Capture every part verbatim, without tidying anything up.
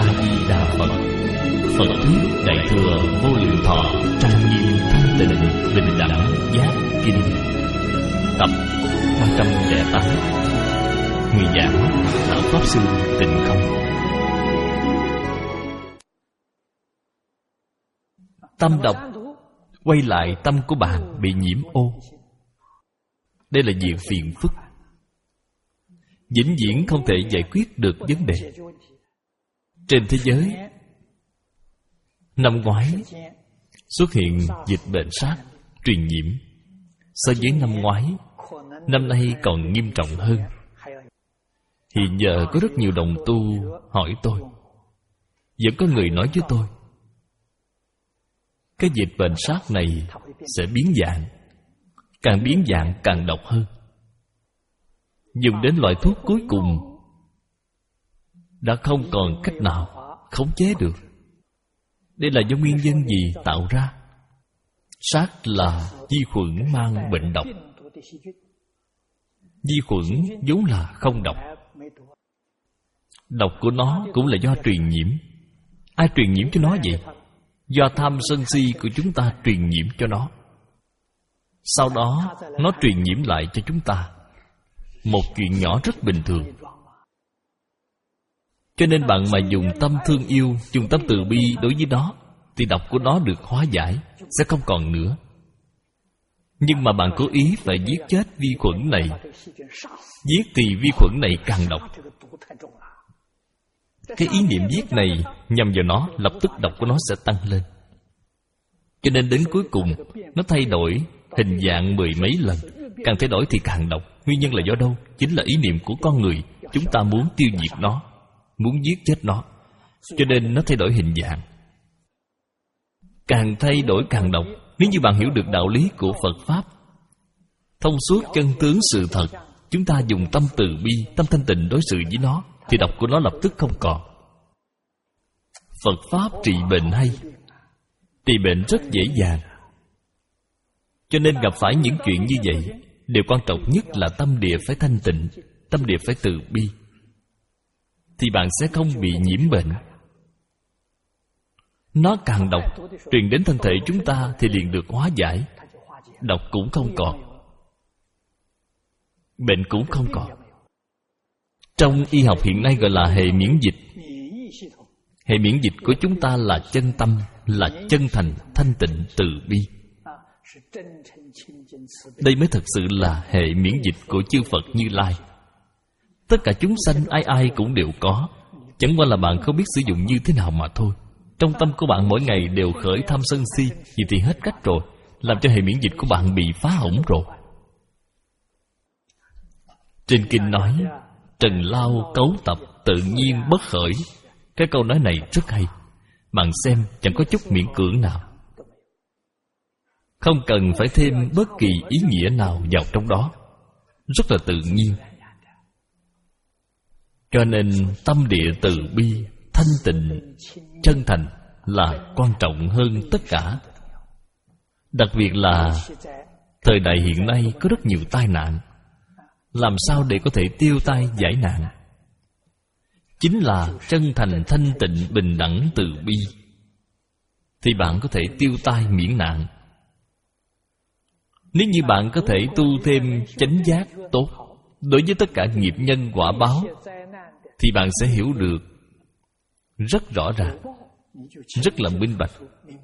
A-di-đà Phật. Phật thuyết Đại thừa Vô Lượng Thọ trang nghiêm thanh tịnh bình đẳng giác kinh. Tập ba trăm lẻ tám. Người giảng Lão Pháp Sư Tịnh Không. Tâm độc quay lại tâm của bạn bị nhiễm ô. Đây là việc phiền phức, vĩnh viễn không thể giải quyết được vấn đề. Trên thế giới, năm ngoái xuất hiện dịch bệnh SARS truyền nhiễm. So với năm ngoái, năm nay còn nghiêm trọng hơn. Hiện giờ có rất nhiều đồng tu hỏi tôi, vẫn có người nói với tôi, cái dịch bệnh SARS này sẽ biến dạng, càng biến dạng càng độc hơn. Dùng đến loại thuốc cuối cùng đã không còn cách nào khống chế được. Đây là do nguyên nhân gì tạo ra? SARS là vi khuẩn mang bệnh độc. Vi khuẩn vốn là không độc. Độc của nó cũng là do truyền nhiễm. Ai truyền nhiễm cho nó vậy? Do tham sân si của chúng ta truyền nhiễm cho nó. Sau đó nó truyền nhiễm lại cho chúng ta. Một chuyện nhỏ rất bình thường. Cho nên bạn mà dùng tâm thương yêu, dùng tâm từ bi đối với nó, thì độc của nó được hóa giải, sẽ không còn nữa. Nhưng mà bạn cố ý phải giết chết vi khuẩn này. Giết thì vi khuẩn này càng độc. Cái ý niệm giết này nhằm vào nó, lập tức độc của nó sẽ tăng lên. Cho nên đến cuối cùng nó thay đổi hình dạng mười mấy lần. Càng thay đổi thì càng độc. Nguyên nhân là do đâu? Chính là ý niệm của con người. Chúng ta muốn tiêu diệt nó, muốn giết chết nó, cho nên nó thay đổi hình dạng. Càng thay đổi càng độc. Nếu như bạn hiểu được đạo lý của Phật Pháp, thông suốt chân tướng sự thật, chúng ta dùng tâm từ bi, tâm thanh tịnh đối xử với nó, thì độc của nó lập tức không còn. Phật Pháp trị bệnh hay, trị bệnh rất dễ dàng. Cho nên gặp phải những chuyện như vậy, điều quan trọng nhất là tâm địa phải thanh tịnh, tâm địa phải từ bi, thì bạn sẽ không bị nhiễm bệnh. Nó càng độc, truyền đến thân thể chúng ta thì liền được hóa giải. Độc cũng không còn, bệnh cũng không còn. Trong y học hiện nay gọi là hệ miễn dịch. Hệ miễn dịch của chúng ta là chân tâm, là chân thành, thanh tịnh, từ bi. Đây mới thật sự là hệ miễn dịch của chư Phật Như Lai. Tất cả chúng sanh ai ai cũng đều có, chẳng qua là bạn không biết sử dụng như thế nào mà thôi. Trong tâm của bạn mỗi ngày đều khởi tham sân si, vậy thì hết cách rồi, làm cho hệ miễn dịch của bạn bị phá hỏng rồi. Trên kinh nói, trần lao cấu tập tự nhiên bất khởi. Cái câu nói này rất hay. Bạn xem chẳng có chút miễn cưỡng nào, không cần phải thêm bất kỳ ý nghĩa nào vào trong đó, rất là tự nhiên. Cho nên tâm địa từ bi, thanh tịnh, chân thành là quan trọng hơn tất cả. Đặc biệt là thời đại hiện nay có rất nhiều tai nạn. Làm sao để có thể tiêu tai giải nạn? Chính là chân thành, thanh tịnh, bình đẳng, từ bi, thì bạn có thể tiêu tai miễn nạn. Nếu như bạn có thể tu thêm chánh giác tốt đối với tất cả nghiệp nhân quả báo, thì bạn sẽ hiểu được rất rõ ràng, rất là minh bạch.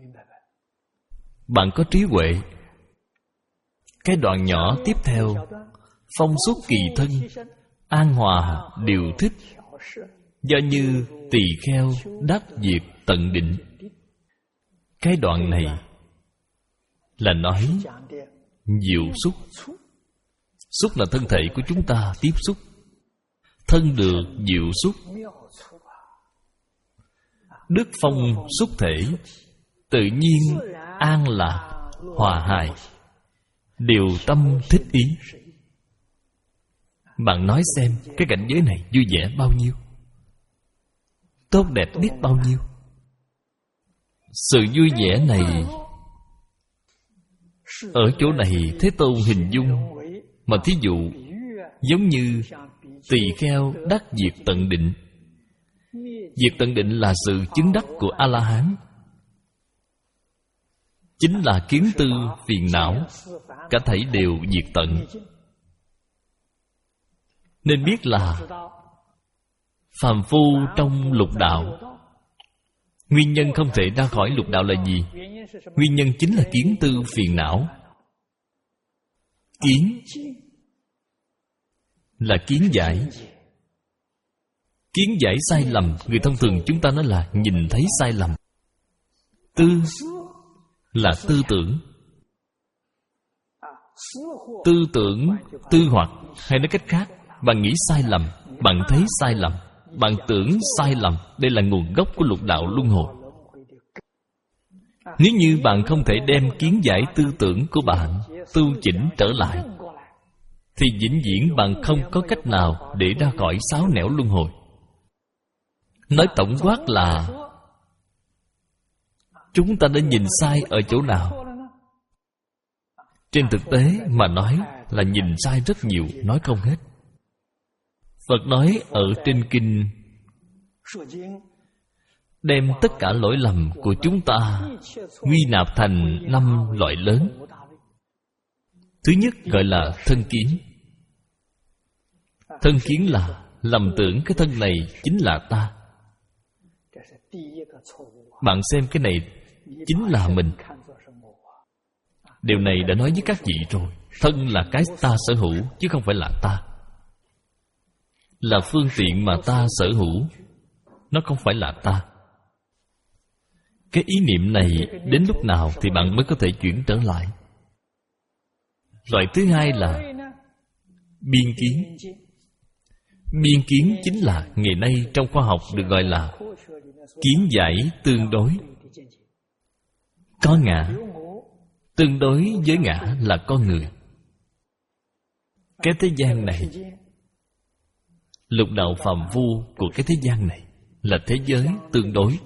Bạn có trí huệ. Cái đoạn nhỏ tiếp theo, phong xuất kỳ thân, an hòa điều thích, do như tỳ kheo đắc diệt tận định. Cái đoạn này là nói diệu xúc. Xúc là thân thể của chúng ta tiếp xúc. Thân được diệu xúc, đức phong xúc thể, tự nhiên an lạc hòa hài, điều tâm thích ý. Bạn nói xem, cái cảnh giới này vui vẻ bao nhiêu, tốt đẹp biết bao nhiêu. Sự vui vẻ này ở chỗ này Thế Tôn hình dung, mà thí dụ giống như tỳ kheo đắc diệt tận định. Diệt tận định là sự chứng đắc của A-la-hán, chính là kiến tư phiền não cả thảy đều diệt tận. Nên biết là phàm phu trong lục đạo, nguyên nhân không thể ra khỏi lục đạo là gì? Nguyên nhân chính là kiến tư phiền não. Kiến là kiến giải. Kiến giải sai lầm, người thông thường chúng ta nói là nhìn thấy sai lầm. Tư là tư tưởng. Tư tưởng, tư hoặc, hay nói cách khác, bạn nghĩ sai lầm, bạn thấy sai lầm, bạn tưởng sai lầm. Đây là nguồn gốc của lục đạo luân hồi. Nếu như bạn không thể đem kiến giải tư tưởng của bạn tu chỉnh trở lại, thì vĩnh viễn bạn không có cách nào để ra khỏi sáu nẻo luân hồi. Nói tổng quát là chúng ta đã nhìn sai ở chỗ nào? Trên thực tế mà nói là nhìn sai rất nhiều, nói không hết. Phật nói ở trên kinh, đem tất cả lỗi lầm của chúng ta quy nạp thành năm loại lớn. Thứ nhất gọi là thân kiến. Thân kiến là lầm tưởng cái thân này chính là ta. Bạn xem cái này chính là mình. Điều này đã nói với các vị rồi. Thân là cái ta sở hữu, chứ không phải là ta. Là phương tiện mà ta sở hữu, nó không phải là ta. Cái ý niệm này đến lúc nào thì bạn mới có thể chuyển trở lại. Loại thứ hai là biên kiến. Biên kiến chính là ngày nay trong khoa học được gọi là kiến giải tương đối. Có ngã, tương đối với ngã là con người. Cái thế gian này, lục đạo phàm phu của cái thế gian này là thế giới tương đối.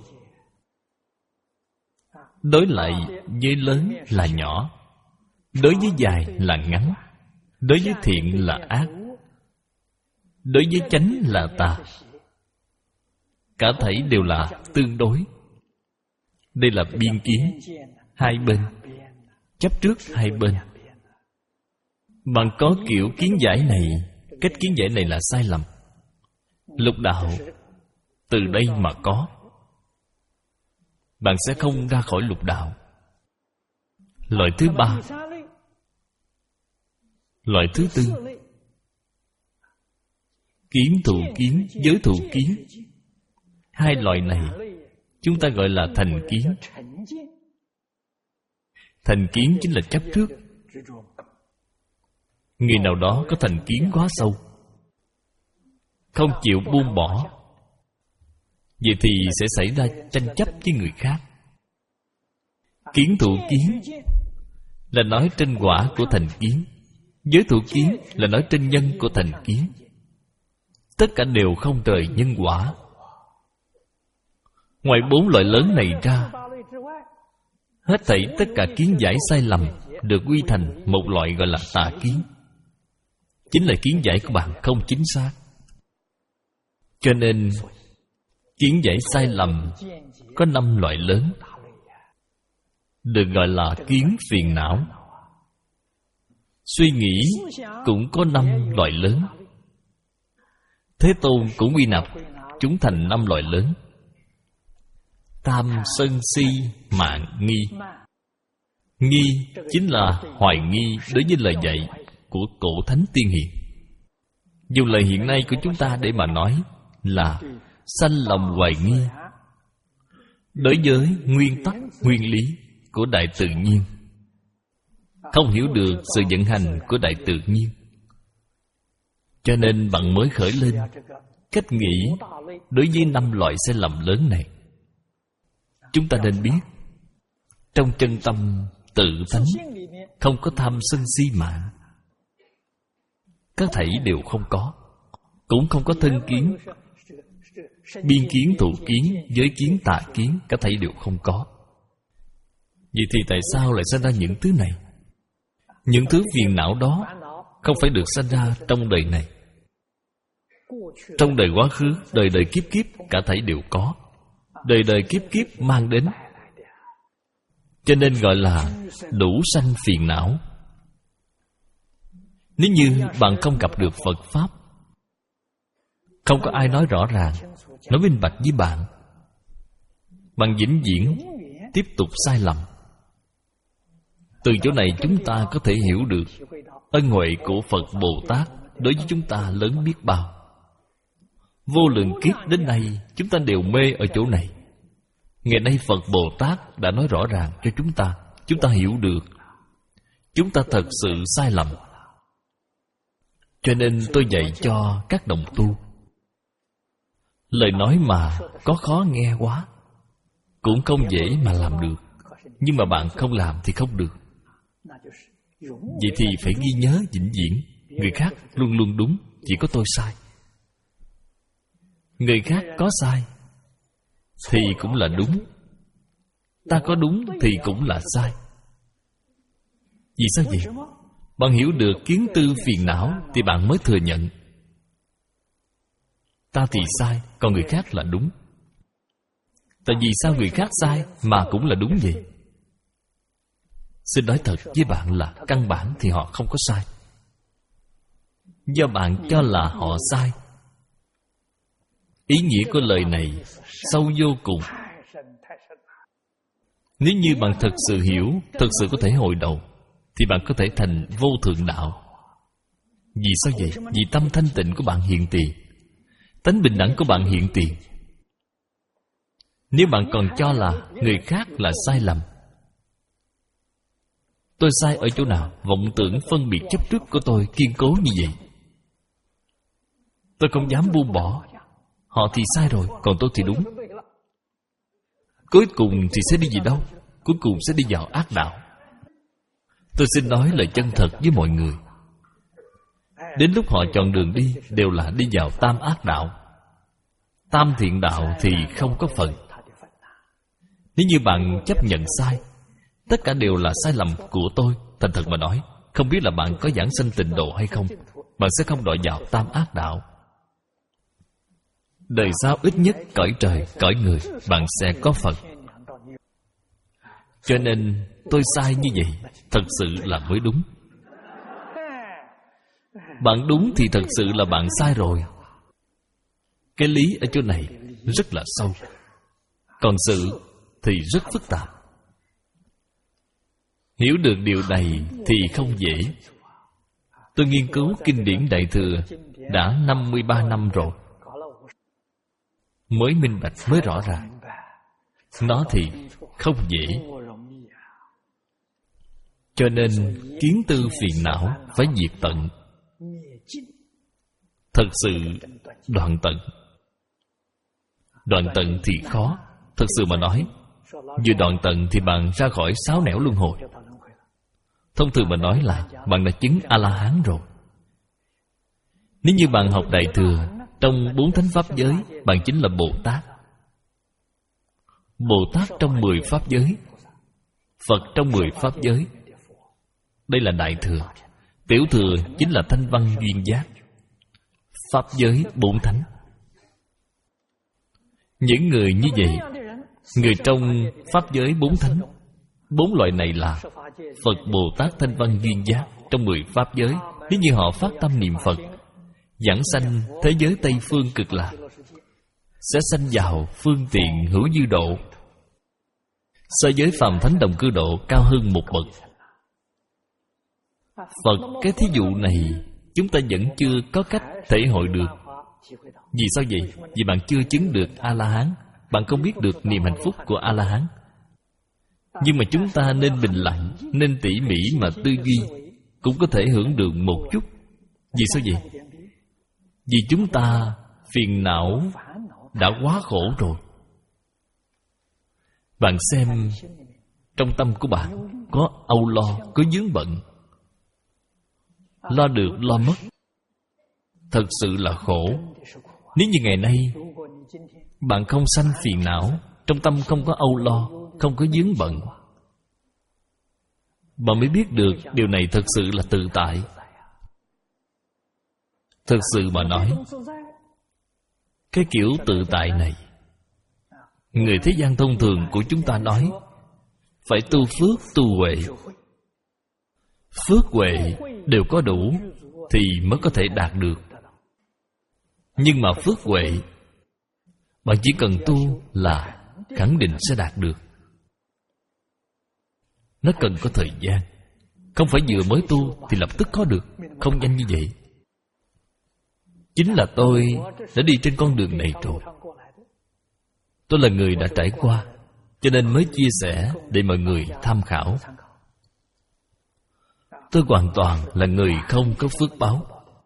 Đối lại với lớn là nhỏ, đối với dài là ngắn, đối với thiện là ác, đối với chánh là tà. Cả thảy đều là tương đối. Đây là biên kiến. Hai bên, chấp trước hai bên. Bạn có kiểu kiến giải này, cách kiến giải này là sai lầm. Lục đạo từ đây mà có. Bạn sẽ không ra khỏi lục đạo. Loại thứ ba, loại thứ tư, kiến thù kiến, giới thù kiến. Hai loại này chúng ta gọi là thành kiến. Thành kiến chính là chấp trước. Người nào đó có thành kiến quá sâu, không chịu buông bỏ, vậy thì sẽ xảy ra tranh chấp với người khác. Kiến thù kiến là nói trên quả của thành kiến. Giới thù kiến là nói trên nhân của thành kiến. Tất cả đều không rời nhân quả. Ngoài bốn loại lớn này ra, hết thảy tất cả kiến giải sai lầm được quy thành một loại gọi là tà kiến. Chính là kiến giải của bạn không chính xác. Cho nên kiến giải sai lầm có năm loại lớn, được gọi là kiến phiền não. Suy nghĩ cũng có năm loại lớn. Thế Tôn cũng quy nạp chúng thành năm loại lớn: tham, sân, si, mạn, nghi. Nghi chính là hoài nghi đối với lời dạy của cổ thánh tiên hiền. Dùng lời hiện nay của chúng ta để mà nói là sanh lòng hoài nghi đối với nguyên tắc, nguyên lý của đại tự nhiên, không hiểu được sự vận hành của đại tự nhiên. Cho nên bạn mới khởi lên cách nghĩ đối với năm loại sai lầm lớn này. Chúng ta nên biết, trong chân tâm tự tánh không có tham sân si mạn. Các thảy đều không có. Cũng không có thân kiến, biên kiến, thụ kiến, giới kiến, tà kiến. Các thảy đều không có. Vậy thì tại sao lại sinh ra những thứ này? Những thứ phiền não đó không phải được sinh ra trong đời này. Trong đời quá khứ, đời đời kiếp kiếp, cả thảy đều có. Đời đời kiếp kiếp mang đến, cho nên gọi là đủ sanh phiền não. Nếu như bạn không gặp được Phật Pháp, không có ai nói rõ ràng, nói minh bạch với bạn, bạn vĩnh viễn tiếp tục sai lầm. Từ chỗ này chúng ta có thể hiểu được ân huệ của Phật Bồ Tát đối với chúng ta lớn biết bao. Vô lượng kiếp đến nay chúng ta đều mê ở chỗ này. Ngày nay Phật Bồ Tát đã nói rõ ràng cho chúng ta, chúng ta hiểu được. Chúng ta thật sự sai lầm. Cho nên tôi dạy cho các đồng tu. Lời nói mà có khó nghe quá, cũng không dễ mà làm được. Nhưng mà bạn không làm thì không được. Vậy thì phải ghi nhớ vĩnh viễn, người khác luôn luôn đúng, chỉ có tôi sai. Người khác có sai thì cũng là đúng, ta có đúng thì cũng là sai. Vì sao vậy? Bạn hiểu được kiến tư phiền não thì bạn mới thừa nhận ta thì sai, còn người khác là đúng. Tại vì sao người khác sai mà cũng là đúng vậy? Xin nói thật với bạn là căn bản thì họ không có sai. Do bạn cho là họ sai. Ý nghĩa của lời này sâu vô cùng. Nếu như bạn thật sự hiểu, thật sự có thể hồi đầu, thì bạn có thể thành vô thượng đạo. Vì sao vậy? Vì tâm thanh tịnh của bạn hiện tiền, tánh bình đẳng của bạn hiện tiền. Nếu bạn còn cho là người khác là sai lầm, tôi sai ở chỗ nào? Vọng tưởng phân biệt chấp trước của tôi kiên cố như vậy, tôi không dám buông bỏ. Họ thì sai rồi, còn tôi thì đúng. Cuối cùng thì sẽ đi gì đâu? Cuối cùng sẽ đi vào ác đạo. Tôi xin nói lời chân thật với mọi người. Đến lúc họ chọn đường đi, đều là đi vào tam ác đạo. Tam thiện đạo thì không có phần. Nếu như bạn chấp nhận sai, tất cả đều là sai lầm của tôi, thành thật mà nói, không biết là bạn có giảng sanh tịnh độ hay không, bạn sẽ không đọa vào tam ác đạo. Đời sau ít nhất cõi trời, cõi người, bạn sẽ có Phật. Cho nên tôi sai như vậy, thật sự là mới đúng. Bạn đúng thì thật sự là bạn sai rồi. Cái lý ở chỗ này rất là sâu, còn sự thì rất phức tạp. Hiểu được điều này thì không dễ. Tôi nghiên cứu kinh điển Đại Thừa đã năm mươi ba năm rồi, mới minh bạch, mới rõ ràng. Nó thì không dễ. Cho nên kiến tư phiền não phải diệt tận, thật sự đoạn tận. Đoạn tận thì khó. Thật sự mà nói, vừa đoạn tận thì bạn ra khỏi sáu nẻo luân hồi. Thông thường mà nói là bạn đã chứng A-la-hán rồi. Nếu như bạn học Đại Thừa, trong bốn thánh pháp giới, bạn chính là Bồ Tát. Bồ Tát trong mười pháp giới, Phật trong mười pháp giới. Đây là Đại Thừa. Tiểu Thừa chính là thanh văn duyên giác. Pháp giới bốn thánh. Những người như vậy, người trong pháp giới bốn thánh, bốn loại này là Phật, Bồ Tát, thanh văn duyên giác trong mười pháp giới. Nếu như họ phát tâm niệm Phật, giảng sanh thế giới Tây Phương Cực Lạc, sẽ sanh vào phương tiện hữu dư độ, so với phàm thánh đồng cư độ cao hơn một bậc. Phật cái thí dụ này chúng ta vẫn chưa có cách thể hội được. Vì sao vậy? Vì bạn chưa chứng được A-la-hán, bạn không biết được niềm hạnh phúc của A-la-hán. Nhưng mà chúng ta nên bình lặng, nên tỉ mỉ mà tư duy, cũng có thể hưởng được một chút. Vì sao vậy? Vì chúng ta phiền não đã quá khổ rồi. Bạn xem, trong tâm của bạn có âu lo, có vướng bận, lo được lo mất, thật sự là khổ. Nếu như ngày nay bạn không sanh phiền não, trong tâm không có âu lo, không có vướng bận, bạn mới biết được điều này thật sự là tự tại. Thật sự mà nói, Cái kiểu tự tại này, người thế gian thông thường của chúng ta nói phải tu phước, tu huệ. Phước huệ đều có đủ thì mới có thể đạt được. Nhưng mà phước huệ, bạn chỉ cần tu là khẳng định sẽ đạt được. Nó cần có thời gian. Không phải vừa mới tu thì lập tức có được. Không nhanh như vậy. Chính là tôi đã đi trên con đường này rồi. Tôi là người đã trải qua, cho nên mới chia sẻ để mọi người tham khảo. Tôi hoàn toàn là người không có phước báo.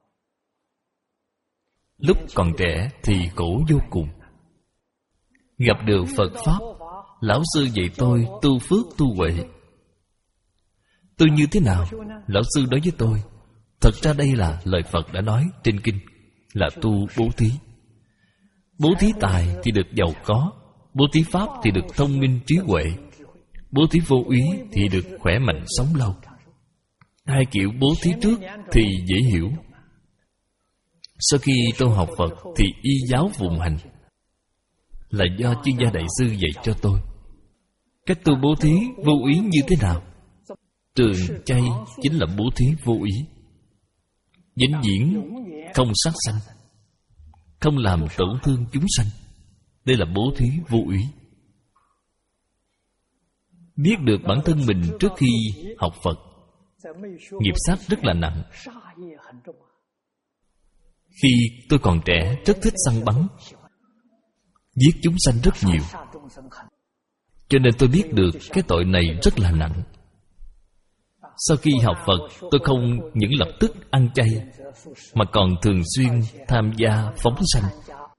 Lúc còn trẻ thì khổ vô cùng. Gặp được Phật Pháp, Lão sư dạy tôi tu phước tu huệ. Tu như thế nào? Lão sư nói với tôi, thật ra đây là lời Phật đã nói trên kinh, là tu bố thí. Bố thí tài thì được giàu có, bố thí pháp thì được thông minh trí huệ, bố thí vô úy thì được khỏe mạnh sống lâu. Hai kiểu bố thí trước thì dễ hiểu. Sau khi tôi học Phật thì y giáo phụng hành, là do chuyên gia đại sư dạy cho tôi. Cách tu bố thí vô úy như thế nào? Trường chay chính là bố thí vô úy. Vĩnh viễn không sát sanh, không làm tổn thương chúng sanh. Đây là bố thí vô úy. Biết được bản thân mình trước khi học Phật, nghiệp sát rất là nặng. Khi tôi còn trẻ rất thích săn bắn, giết chúng sanh rất nhiều, cho nên tôi biết được cái tội này rất là nặng. Sau khi học Phật, tôi không những lập tức ăn chay, mà còn thường xuyên tham gia phóng sanh.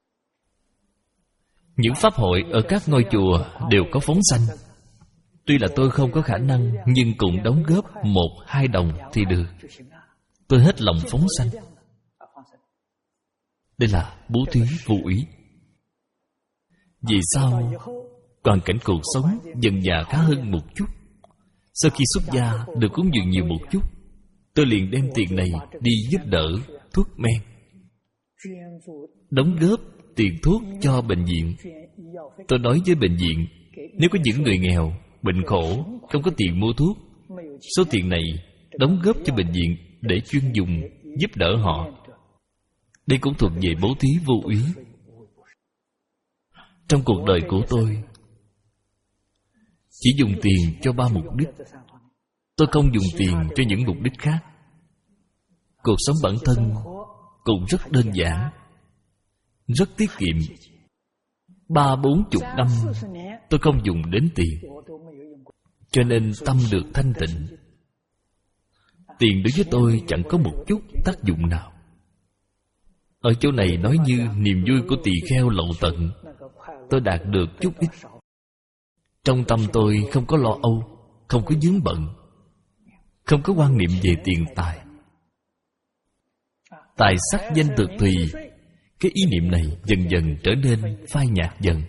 Những pháp hội ở các ngôi chùa đều có phóng sanh. Tuy là tôi không có khả năng, nhưng cũng đóng góp một, hai đồng thì được. Tôi hết lòng phóng sanh. Đây là bố thí vô úy. Vì sao hoàn cảnh cuộc sống dần dà khá hơn một chút? Sau khi xuất gia được cúng dường nhiều một chút, tôi liền đem tiền này đi giúp đỡ thuốc men, đóng góp tiền thuốc cho bệnh viện. Tôi nói với bệnh viện, nếu có những người nghèo, bệnh khổ, không có tiền mua thuốc, số tiền này đóng góp cho bệnh viện để chuyên dùng giúp đỡ họ. Đây cũng thuộc về bố thí vô úy. Trong cuộc đời của tôi chỉ dùng tiền cho ba mục đích. Tôi không dùng tiền cho những mục đích khác. Cuộc sống bản thân cũng rất đơn giản, rất tiết kiệm. Ba bốn chục năm tôi không dùng đến tiền, cho nên tâm được thanh tịnh. Tiền đối với tôi chẳng có một chút tác dụng nào. Ở chỗ này nói như niềm vui của tỳ kheo lậu tận, tôi đạt được chút ít. Trong tâm tôi không có lo âu, không có vướng bận, không có quan niệm về tiền tài. Tài sắc danh thực tùy, cái ý niệm này dần dần trở nên phai nhạt dần.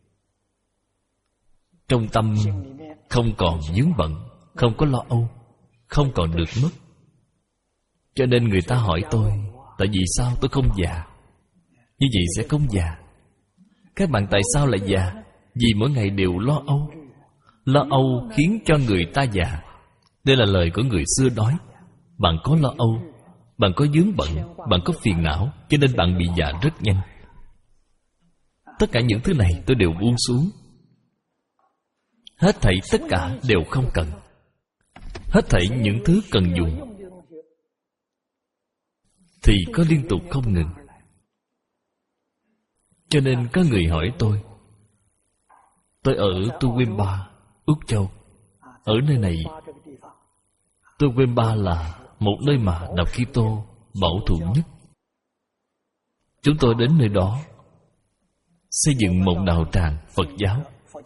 Trong tâm không còn vướng bận, không có lo âu, không còn được mất. Cho nên người ta hỏi tôi, tại vì sao tôi không già? Như vậy sẽ không già. Các bạn tại sao lại già? Vì mỗi ngày đều lo âu. Lo âu khiến cho người ta già. Đây là lời của người xưa nói. Bạn có lo âu, bạn có vướng bận, bạn có phiền não, cho nên bạn bị già rất nhanh. Tất cả những thứ này tôi đều buông xuống. Hết thảy tất cả đều không cần. Hết thảy những thứ cần dùng thì có liên tục không ngừng. Cho nên có người hỏi tôi, tôi ở Tu Quyêm Ba, Úc Châu. Ở nơi này, Tu Quyêm Ba là một nơi mà Đạo Kitô bảo thủ nhất. Chúng tôi đến nơi đó xây dựng một đạo tràng Phật giáo.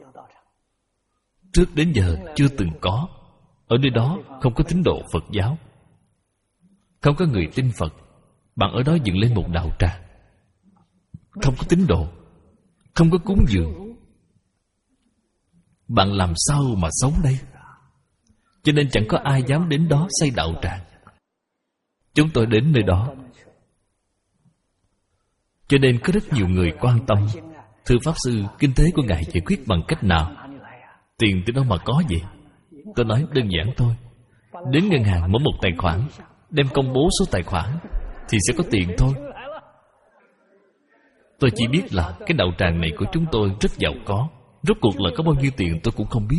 Trước đến giờ chưa từng có. Ở nơi đó không có tín đồ Phật giáo, không có người tin Phật. Bạn ở đó dựng lên một đạo tràng, không có tín đồ, không có cúng dường, bạn làm sao mà sống đây? Cho nên chẳng có ai dám đến đó xây đạo tràng. Chúng tôi đến nơi đó, Cho nên có rất nhiều người quan tâm, thưa Pháp Sư, kinh tế của Ngài giải quyết bằng cách nào? Tiền từ đâu mà có vậy? Tôi nói đơn giản thôi. Đến ngân hàng mở một tài khoản, đem công bố số tài khoản, thì sẽ có tiền thôi. Tôi chỉ biết là cái đạo tràng này của chúng tôi rất giàu có. Rốt cuộc là có bao nhiêu tiền tôi cũng không biết.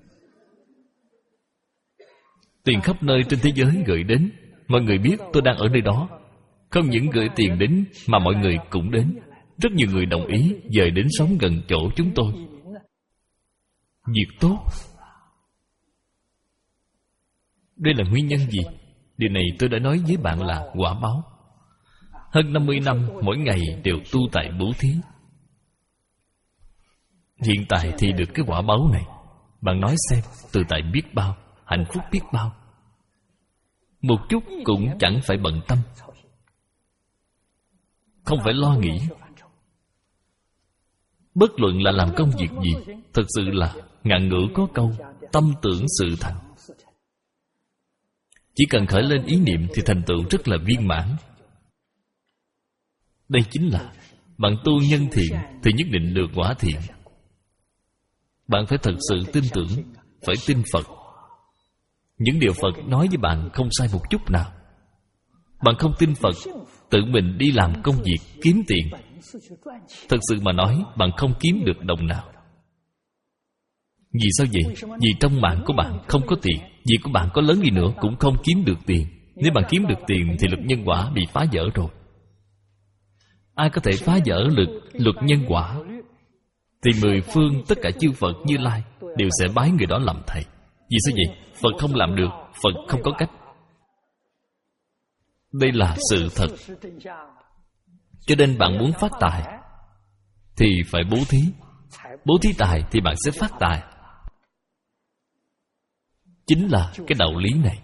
Tiền khắp nơi trên thế giới gửi đến, mọi người biết tôi đang ở nơi đó. Không những gửi tiền đến mà mọi người cũng đến. Rất nhiều người đồng ý dời đến sống gần chỗ chúng tôi. Việc tốt. Đây là nguyên nhân gì? Điều này tôi đã nói với bạn là quả báo. Hơn năm mươi năm mỗi ngày đều tu tại bố thí. Hiện tại thì được cái quả báo này. Bạn nói xem, từ tại biết bao, hạnh phúc biết bao. Một chút cũng chẳng phải bận tâm, không phải lo nghĩ. Bất luận là làm công việc gì, thật sự là ngạn ngữ có câu tâm tưởng sự thành. Chỉ cần khởi lên ý niệm thì thành tựu rất là viên mãn. Đây chính là bạn tu nhân thiện thì nhất định được quả thiện. Bạn phải thật sự tin tưởng, phải tin Phật. Những điều Phật nói với bạn không sai một chút nào. Bạn không tin Phật, tự mình đi làm công việc kiếm tiền, thật sự mà nói, bạn không kiếm được đồng nào. Vì sao vậy? Vì trong mạng của bạn không có tiền. Vì của bạn có lớn đi nữa cũng không kiếm được tiền. Nếu bạn kiếm được tiền thì luật nhân quả bị phá vỡ rồi. Ai có thể phá vỡ luật, luật nhân quả? Thì mười phương tất cả chư Phật Như Lai đều sẽ bái người đó làm thầy. Vì sao vậy? Phật không làm được, Phật không có cách. Đây là sự thật. Cho nên bạn muốn phát tài thì phải bố thí. Bố thí tài thì bạn sẽ phát tài. Chính là cái đạo lý này.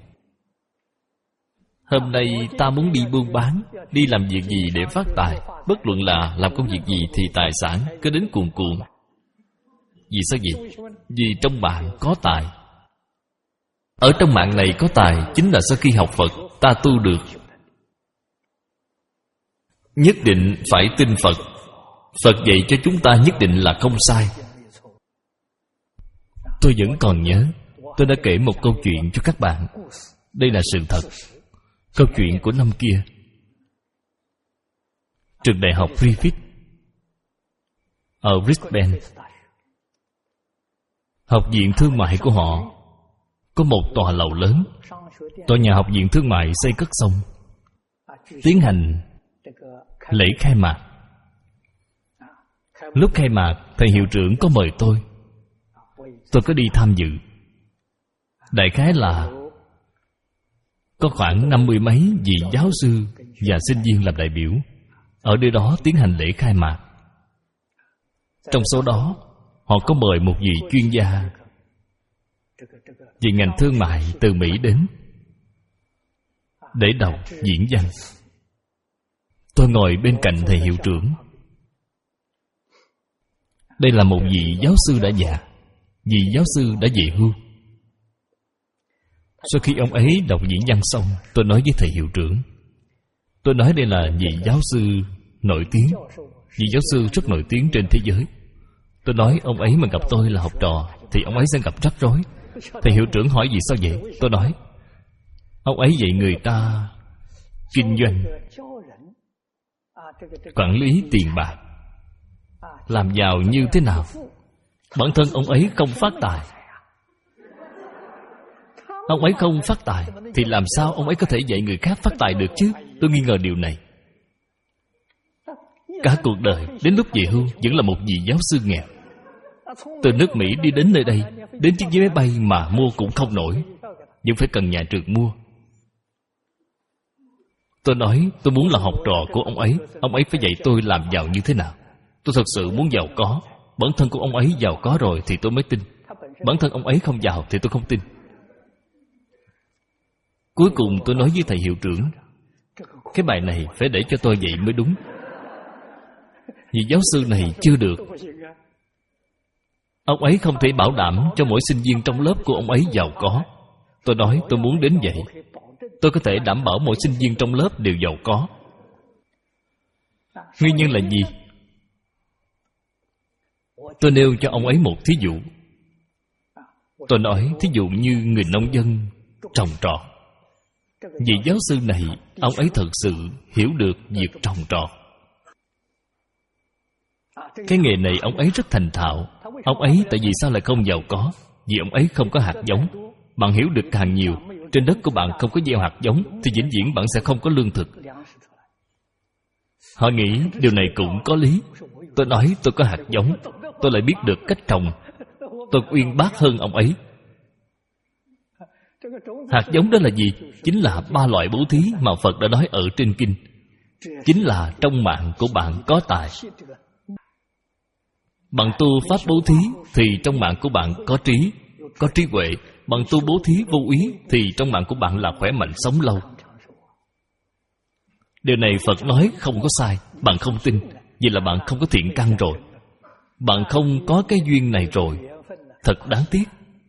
Hôm nay ta muốn đi buôn bán, đi làm việc gì để phát tài, bất luận là làm công việc gì thì tài sản cứ đến cuồn cuộn. Vì sao vậy? Vì trong mạng có tài. Ở trong mạng này có tài chính là sau khi học Phật ta tu được. Nhất định phải tin Phật. Phật dạy cho chúng ta nhất định là không sai. Tôi vẫn còn nhớ, tôi đã kể một câu chuyện cho các bạn. Đây là sự thật. Câu chuyện của năm kia, trường đại học Griffith ở Brisbane, học viện thương mại của họ có một tòa lầu lớn. Tòa nhà học viện thương mại xây cất xong, tiến hành lễ khai mạc. Lúc khai mạc, thầy hiệu trưởng có mời tôi. Tôi có đi tham dự. Đại khái là có khoảng năm mươi mấy vị giáo sư và sinh viên làm đại biểu ở nơi đó tiến hành lễ khai mạc. Trong số đó, họ có mời một vị chuyên gia về ngành thương mại từ Mỹ đến để đọc diễn văn. Tôi ngồi bên cạnh thầy hiệu trưởng. Đây là một vị giáo sư đã già, vị giáo sư đã về hưu. Sau khi ông ấy đọc diễn văn xong, tôi nói với thầy hiệu trưởng, tôi nói đây là vị giáo sư nổi tiếng, vị giáo sư rất nổi tiếng trên thế giới. Tôi nói ông ấy mà gặp tôi là học trò thì ông ấy sẽ gặp rắc rối. Thầy hiệu trưởng hỏi vì sao vậy? Tôi nói ông ấy dạy người ta kinh doanh, quản lý tiền bạc, làm giàu như thế nào. Bản thân ông ấy không phát tài. Ông ấy không phát tài thì làm sao ông ấy có thể dạy người khác phát tài được chứ? Tôi nghi ngờ điều này. Cả cuộc đời đến lúc về hưu vẫn là một vị giáo sư nghèo. Từ nước Mỹ đi đến nơi đây, đến chiếc vé máy bay mà mua cũng không nổi, vẫn phải cần nhà trường mua. Tôi nói tôi muốn là học trò của ông ấy. Ông ấy phải dạy tôi làm giàu như thế nào. Tôi thật sự muốn giàu có. Bản thân của ông ấy giàu có rồi thì tôi mới tin. Bản thân ông ấy không giàu thì tôi không tin. Cuối cùng tôi nói với thầy hiệu trưởng, cái bài này phải để cho tôi dạy mới đúng. Vì giáo sư này chưa được. Ông ấy không thể bảo đảm cho mỗi sinh viên trong lớp của ông ấy giàu có. Tôi nói tôi muốn đến vậy. Tôi có thể đảm bảo mỗi sinh viên trong lớp đều giàu có. Nguyên nhân là gì? Tôi nêu cho ông ấy một thí dụ. Tôi nói thí dụ như người nông dân trồng trọt. Vị giáo sư này, ông ấy thật sự hiểu được việc trồng trọt. Cái nghề này ông ấy rất thành thạo. Ông ấy tại vì sao lại không giàu có? Vì ông ấy không có hạt giống. Bạn hiểu được càng nhiều, trên đất của bạn không có gieo hạt giống, thì vĩnh viễn bạn sẽ không có lương thực. Họ nghĩ điều này cũng có lý. Tôi nói tôi có hạt giống, tôi lại biết được cách trồng. Tôi uyên bác hơn ông ấy. Hạt giống đó là gì? Chính là ba loại bố thí mà Phật đã nói ở trên kinh. Chính là trong mạng của bạn có tài. Bạn tu pháp bố thí thì trong mạng của bạn có trí, có trí huệ. Bạn tu bố thí vô úy thì trong mạng của bạn là khỏe mạnh sống lâu. Điều này Phật nói không có sai. Bạn không tin, vậy là bạn không có thiện căn rồi. Bạn không có cái duyên này rồi. Thật đáng tiếc.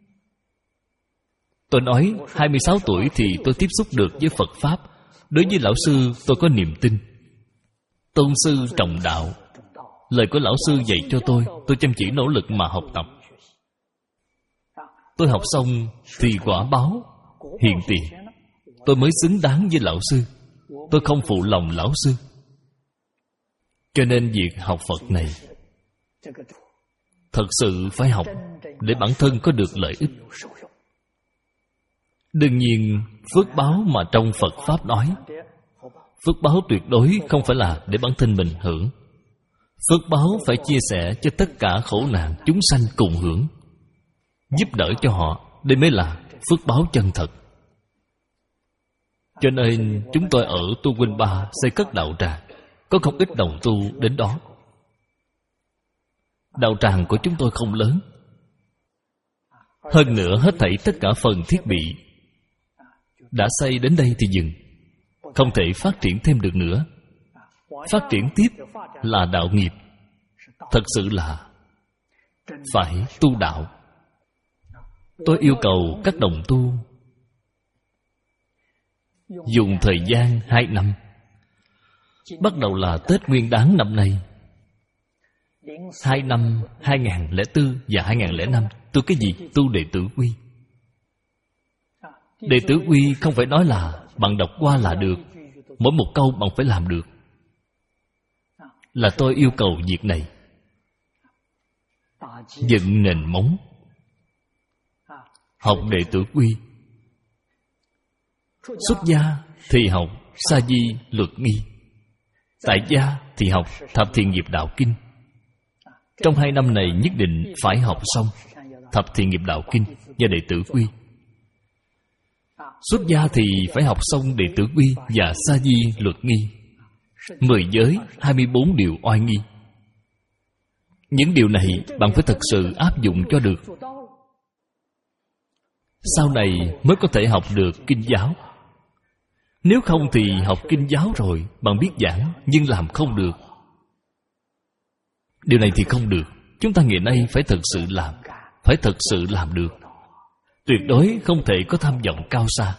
Tôi nói hai mươi sáu tuổi thì tôi tiếp xúc được với Phật Pháp. Đối với lão sư tôi có niềm tin. Tôn sư trọng đạo. Lời của lão sư dạy cho tôi, tôi chăm chỉ nỗ lực mà học tập. Tôi học xong thì quả báo hiện tiền. Tôi mới xứng đáng với lão sư. Tôi không phụ lòng lão sư. Cho nên việc học Phật này thật sự phải học để bản thân có được lợi ích. Đương nhiên, phước báo mà trong Phật Pháp nói, phước báo tuyệt đối không phải là để bản thân mình hưởng. Phước báo phải chia sẻ cho tất cả khổ nạn chúng sanh cùng hưởng, giúp đỡ cho họ. Đây mới là phước báo chân thật. Cho nên chúng tôi ở Tu Quynh Ba xây cất đạo tràng, có không ít đồng tu đến đó. Đạo tràng của chúng tôi không lớn. Hơn nữa hết thảy tất cả phần thiết bị đã xây đến đây thì dừng, không thể phát triển thêm được nữa. Phát triển tiếp là đạo nghiệp. Thật sự là phải tu đạo. Tôi yêu cầu các đồng tu dùng thời gian hai năm. Bắt đầu là Tết Nguyên Đán năm nay. Hai năm hai nghìn lẻ bốn và hai nghìn lẻ năm. Tu cái gì? Tu đệ tử quy. Đệ tử quy không phải nói là bạn đọc qua là được. Mỗi một câu bạn phải làm được. Là tôi yêu cầu việc này. Dựng nền móng. Học đệ tử quy. Xuất gia thì học Sa Di Luật Nghi. Tại gia thì học Thập Thiện Nghiệp Đạo Kinh. Trong hai năm này nhất định phải học xong Thập Thiện Nghiệp Đạo Kinh và đệ tử quy. Xuất gia thì phải học xong đệ tử quy và Sa Di Luật Nghi. Mười giới, hai mươi bốn điều oai nghi. Những điều này bạn phải thật sự áp dụng cho được. Sau này mới có thể học được kinh giáo. Nếu không thì học kinh giáo rồi, bạn biết giảng nhưng làm không được. Điều này thì không được. Chúng ta ngày nay phải thật sự làm. Phải thật sự làm được. Tuyệt đối không thể có tham vọng cao xa.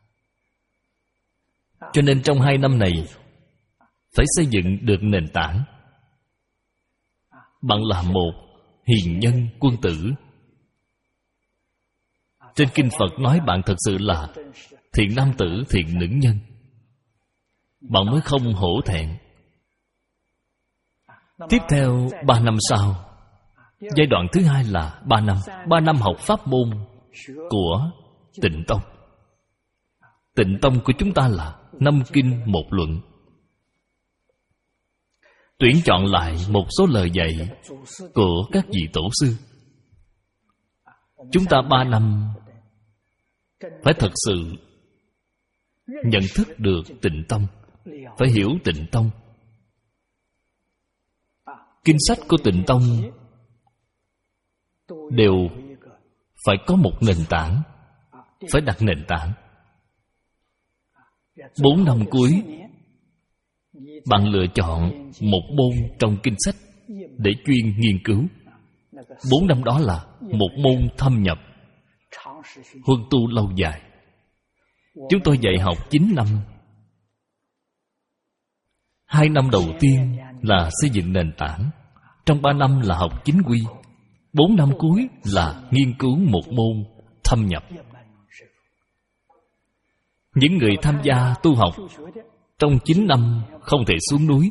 Cho nên trong hai năm này phải xây dựng được nền tảng. Bạn là một hiền nhân quân tử. Trên kinh Phật nói bạn thật sự là thiện nam tử, thiện nữ nhân. Bạn mới không hổ thẹn. Tiếp theo ba năm sau, giai đoạn thứ hai là ba năm. Ba năm học pháp môn của Tịnh Tông. Tịnh Tông của chúng ta là năm kinh một luận. Tuyển chọn lại một số lời dạy của các vị tổ sư. Chúng ta ba năm phải thật sự nhận thức được Tịnh Tông, phải hiểu Tịnh Tông. Kinh sách của Tịnh Tông đều phải có một nền tảng, phải đặt nền tảng. Bốn năm cuối, bạn lựa chọn một môn trong kinh sách để chuyên nghiên cứu. Bốn năm đó là một môn thâm nhập, huân tu lâu dài. Chúng tôi dạy học chín năm. Hai năm đầu tiên là xây dựng nền tảng, trong ba năm là học chính quy, bốn năm cuối là nghiên cứu một môn thâm nhập. Những người tham gia tu học trong chín năm không thể xuống núi.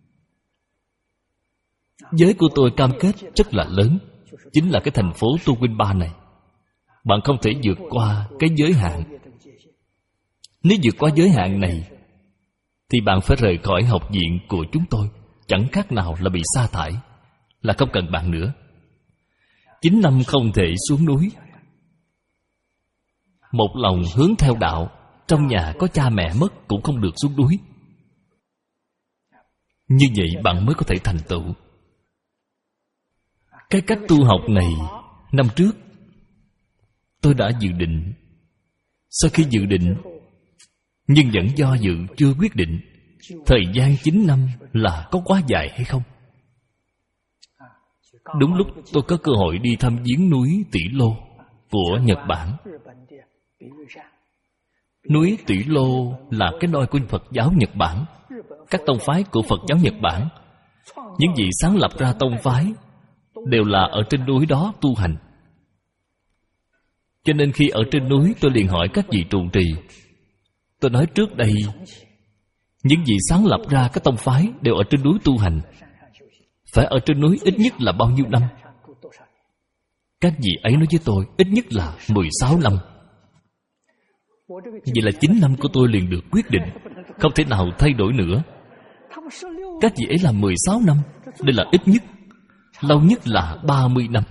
Giới của tôi cam kết rất là lớn, chính là cái thành phố Tu Quynh Ba này. Bạn không thể vượt qua cái giới hạn. Nếu vượt qua giới hạn này thì bạn phải rời khỏi học viện của chúng tôi, chẳng khác nào là bị sa thải, là không cần bạn nữa. Chín năm không thể xuống núi. Một lòng hướng theo đạo, trong nhà có cha mẹ mất cũng không được xuống núi. Như vậy bạn mới có thể thành tựu. Cái cách tu học này, năm trước tôi đã dự định. Sau khi dự định, nhưng vẫn do dự chưa quyết định thời gian chín năm là có quá dài hay không. Đúng lúc tôi có cơ hội đi thăm viếng núi Tỷ Lô của Nhật Bản. Núi Tỷ Lô là cái nôi của Phật giáo Nhật Bản. Các tông phái của Phật giáo Nhật Bản, những vị sáng lập ra tông phái đều là ở trên núi đó tu hành. Cho nên khi ở trên núi, tôi liền hỏi các vị trụ trì. Tôi nói trước đây, những vị sáng lập ra các tông phái đều ở trên núi tu hành, phải ở trên núi ít nhất là bao nhiêu năm? Các vị ấy nói với tôi, ít nhất là mười sáu năm. Vậy là chín năm của tôi liền được quyết định, không thể nào thay đổi nữa. Các vị ấy là mười sáu năm, đây là ít nhất. Lâu nhất là ba mươi năm.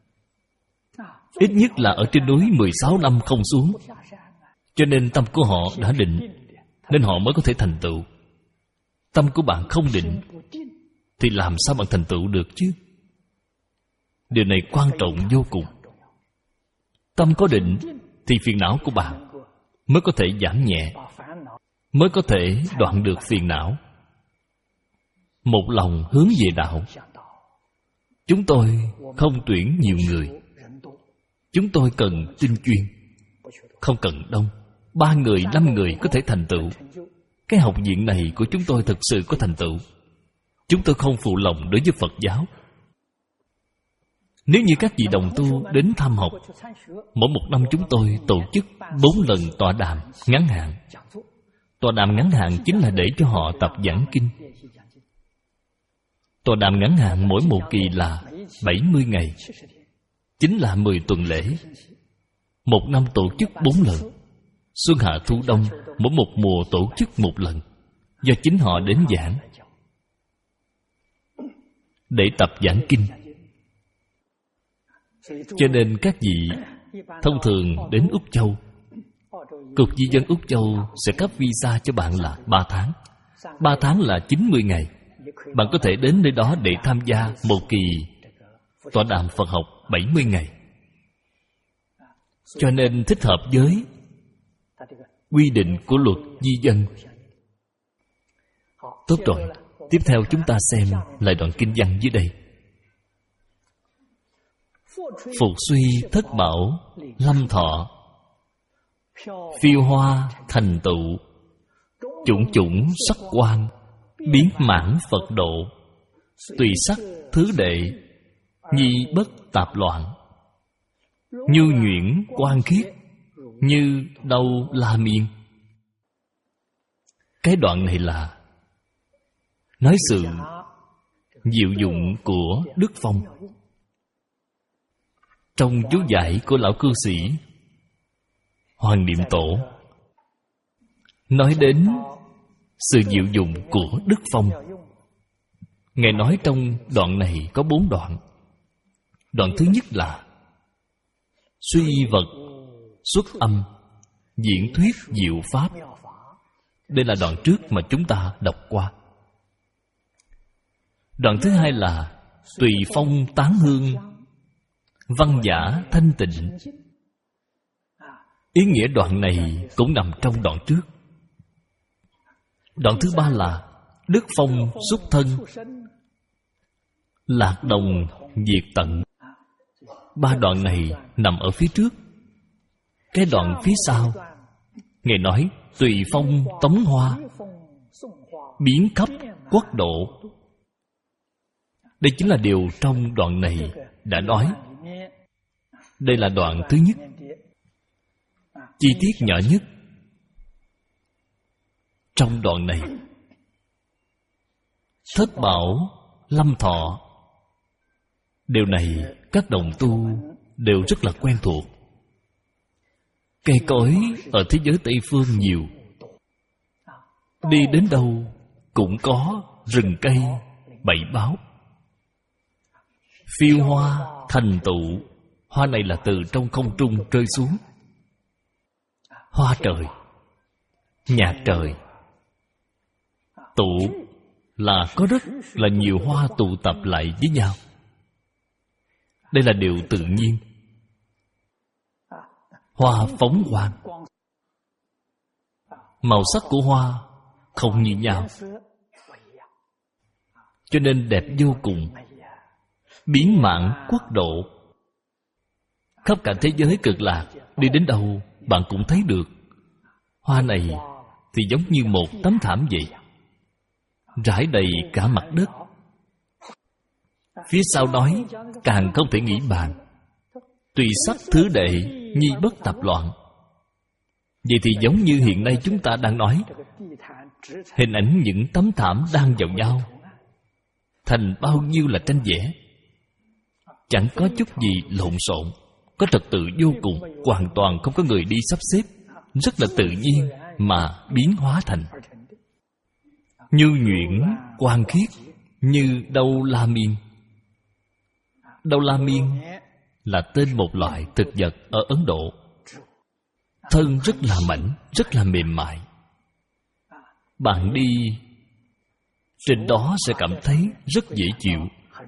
Ít nhất là ở trên núi mười sáu năm không xuống. Cho nên tâm của họ đã định, nên họ mới có thể thành tựu. Tâm của bạn không định thì làm sao bạn thành tựu được chứ? Điều này quan trọng vô cùng. Tâm có định thì phiền não của bạn mới có thể giảm nhẹ, mới có thể đoạn được phiền não. Một lòng hướng về đạo. Chúng tôi không tuyển nhiều người. Chúng tôi cần tinh chuyên, không cần đông. Ba người, năm người có thể thành tựu. Cái học viện này của chúng tôi thật sự có thành tựu. Chúng tôi không phụ lòng đối với Phật giáo. Nếu như các vị đồng tu đến thăm học, mỗi một năm chúng tôi tổ chức bốn lần tọa đàm ngắn hạn. Tọa đàm ngắn hạn chính là để cho họ tập giảng kinh. Tọa đàm ngắn hạn mỗi một kỳ là bảy mươi ngày, chính là mười tuần lễ. Một năm tổ chức bốn lần. Xuân hạ thu đông, mỗi một mùa tổ chức một lần, do chính họ đến giảng, để tập giảng kinh. Cho nên các vị thông thường đến Úc Châu, Cục Di dân Úc Châu sẽ cấp visa cho bạn là ba tháng. Ba tháng là chín mươi ngày. Bạn có thể đến nơi đó để tham gia một kỳ tọa đàm Phật học bảy mươi ngày. Cho nên thích hợp với quy định của luật di dân. Tốt rồi, tiếp theo chúng ta xem lại đoạn kinh văn dưới đây. Phục suy thất bảo, lâm thọ, phiêu hoa thành tựu, chủng chủng sắc quan, biến mãn Phật độ, tùy sắc thứ đệ, nhi bất tạp loạn, nhu nhuyễn quan khiết, như đâu la miên. Cái đoạn này là nói sự diệu dụng của Đức Phong. Trong chú giải của lão cư sĩ Hoàng Niệm Tổ nói đến sự diệu dụng của Đức Phong. Ngài nói trong đoạn này có bốn đoạn. Đoạn thứ nhất là suy vật xuất âm, diễn thuyết diệu pháp. Đây là đoạn trước mà chúng ta đọc qua. Đoạn thứ hai là tùy phong tán hương, văn giả thanh tịnh. Ý nghĩa đoạn này cũng nằm trong đoạn trước. Đoạn thứ ba là Đức Phong xuất thân, lạc đồng diệt tận. Ba đoạn này nằm ở phía trước. Cái đoạn phía sau, Ngài nói tùy phong tống hoa, biến khắp quốc độ. Đây chính là điều trong đoạn này đã nói. Đây là đoạn thứ nhất, chi tiết nhỏ nhất trong đoạn này. Thất bảo, lâm thọ, điều này các đồng tu đều rất là quen thuộc. Cây cối ở thế giới Tây Phương nhiều, đi đến đâu cũng có rừng cây bảy báo. Phiêu hoa thành tụ, hoa này là từ trong không trung rơi xuống. Hoa trời, nhạc trời. Tụ là có rất là nhiều hoa tụ tập lại với nhau. Đây là điều tự nhiên. Hoa phóng quang, màu sắc của hoa không như nhau, cho nên đẹp vô cùng. Biến mãn quốc độ, khắp cả thế giới cực lạc, đi đến đâu bạn cũng thấy được. Hoa này thì giống như một tấm thảm vậy, rải đầy cả mặt đất. Phía sau nói càng không thể nghĩ bàn. Tùy sắc thứ đệ, nhi bất tập loạn. Vậy thì giống như hiện nay chúng ta đang nói, hình ảnh những tấm thảm đang vào nhau, thành bao nhiêu là tranh vẽ. Chẳng có chút gì lộn xộn, có trật tự vô cùng, hoàn toàn không có người đi sắp xếp, rất là tự nhiên mà biến hóa thành. Như nhuyễn, quang khiết, như đâu la miên. Đâu la miên là tên một loại thực vật ở Ấn Độ. Thân rất là mảnh, rất là mềm mại. Bạn đi trên đó sẽ cảm thấy rất dễ chịu.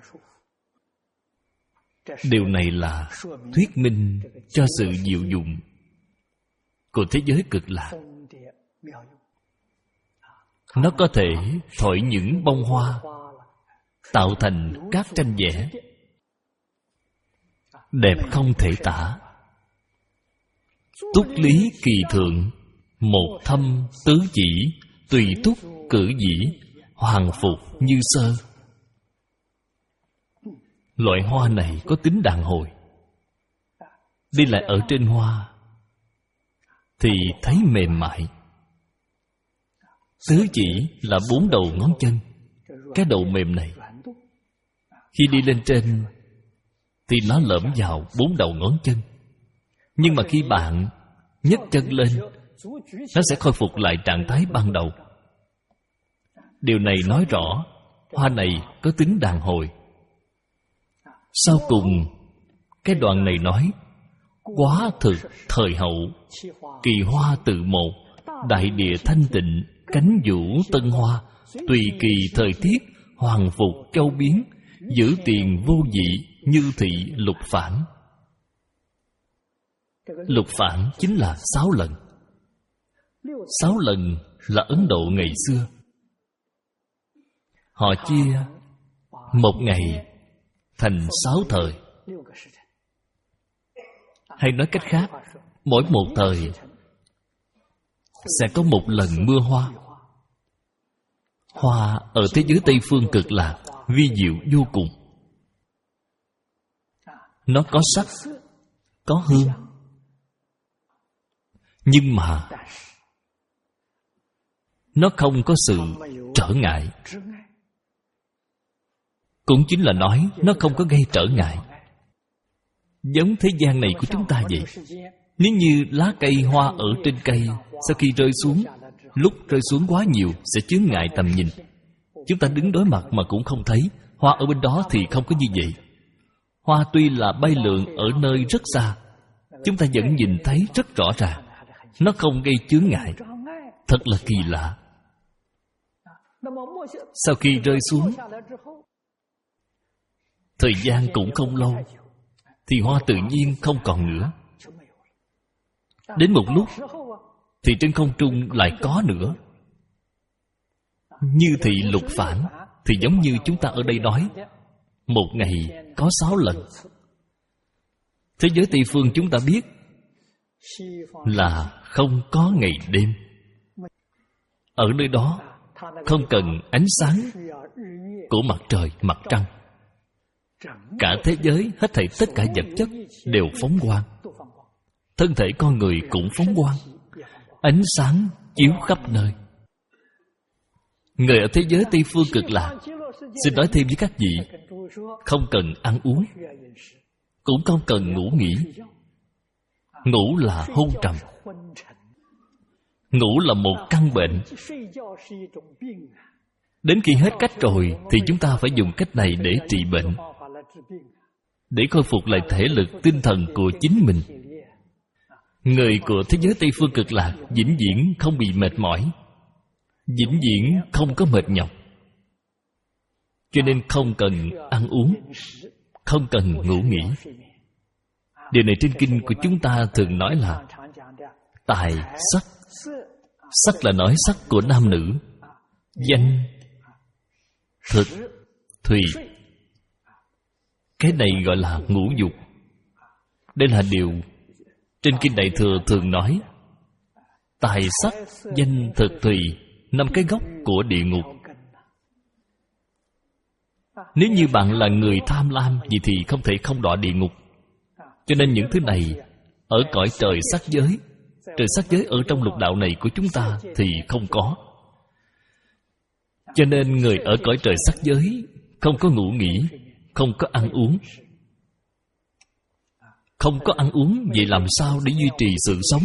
Điều này là thuyết minh cho sự diệu dụng của thế giới cực lạc. Nó có thể thổi những bông hoa, tạo thành các tranh vẽ đẹp không thể tả. Túc lý kỳ thượng, một thâm tứ chỉ, tùy túc cử dĩ, hoàng phục như sơ. Loại hoa này có tính đàn hồi. Đi lại ở trên hoa thì thấy mềm mại. Tứ chỉ là bốn đầu ngón chân. Cái đầu mềm này, khi đi lên trên thì nó lởm vào bốn đầu ngón chân. Nhưng mà khi bạn nhấc chân lên, nó sẽ khôi phục lại trạng thái ban đầu. Điều này nói rõ hoa này có tính đàn hồi. Sau cùng, cái đoạn này nói quá thực thời hậu, kỳ hoa tự một, đại địa thanh tịnh, cánh vũ tân hoa, tùy kỳ thời tiết, hoàng phục châu biến, giữ tiền vô dị, như thị lục phản. Lục phản chính là sáu lần. Sáu lần là Ấn Độ ngày xưa. Họ chia một ngày thành sáu thời. Hay nói cách khác, mỗi một thời sẽ có một lần mưa hoa. Hoa ở thế giới Tây Phương cực lạc vi diệu vô cùng. Nó có sắc, có hương, nhưng mà nó không có sự trở ngại. Cũng chính là nói nó không có gây trở ngại. Giống thế gian này của chúng ta vậy. Nếu như lá cây hoa ở trên cây, sau khi rơi xuống, lúc rơi xuống quá nhiều sẽ chướng ngại tầm nhìn. Chúng ta đứng đối mặt mà cũng không thấy. Hoa ở bên đó thì không có như vậy. Hoa tuy là bay lượn ở nơi rất xa, chúng ta vẫn nhìn thấy rất rõ ràng. Nó không gây chướng ngại. Thật là kỳ lạ. Sau khi rơi xuống, thời gian cũng không lâu, thì hoa tự nhiên không còn nữa. Đến một lúc thì trên không trung lại có nữa. Như thị lục phản thì giống như chúng ta ở đây nói, một ngày có sáu lần. Thế giới Tây Phương chúng ta biết là không có ngày đêm. Ở nơi đó không cần ánh sáng của mặt trời, mặt trăng. Cả thế giới, hết thảy tất cả vật chất đều phóng quang. Thân thể con người cũng phóng quang. Ánh sáng chiếu khắp nơi. Người ở thế giới Tây Phương Cực Lạc, xin nói thêm với các vị, không cần ăn uống, cũng không cần ngủ nghỉ. Ngủ là hôn trầm. Ngủ là một căn bệnh. Đến khi hết cách rồi thì chúng ta phải dùng cách này để trị bệnh, để khôi phục lại thể lực tinh thần của chính mình. Người của thế giới Tây Phương Cực Lạc vĩnh viễn không bị mệt mỏi, vĩnh viễn không có mệt nhọc. Cho nên không cần ăn uống, không cần ngủ nghỉ. Điều này trên kinh của chúng ta thường nói là tài sắc. Sắc là nói sắc của nam nữ. Danh, thực, thùy. Cái này gọi là ngũ dục. Đây là điều trên kinh Đại Thừa thường nói. Tài sắc, danh, thực, thùy, năm cái gốc của địa ngục. Nếu như bạn là người tham lam, vậy thì không thể không đọa địa ngục. Cho nên những thứ này ở cõi trời sắc giới, trời sắc giới ở trong lục đạo này của chúng ta thì không có. Cho nên người ở cõi trời sắc giới không có ngủ nghỉ, không có ăn uống. Không có ăn uống, vậy làm sao để duy trì sự sống?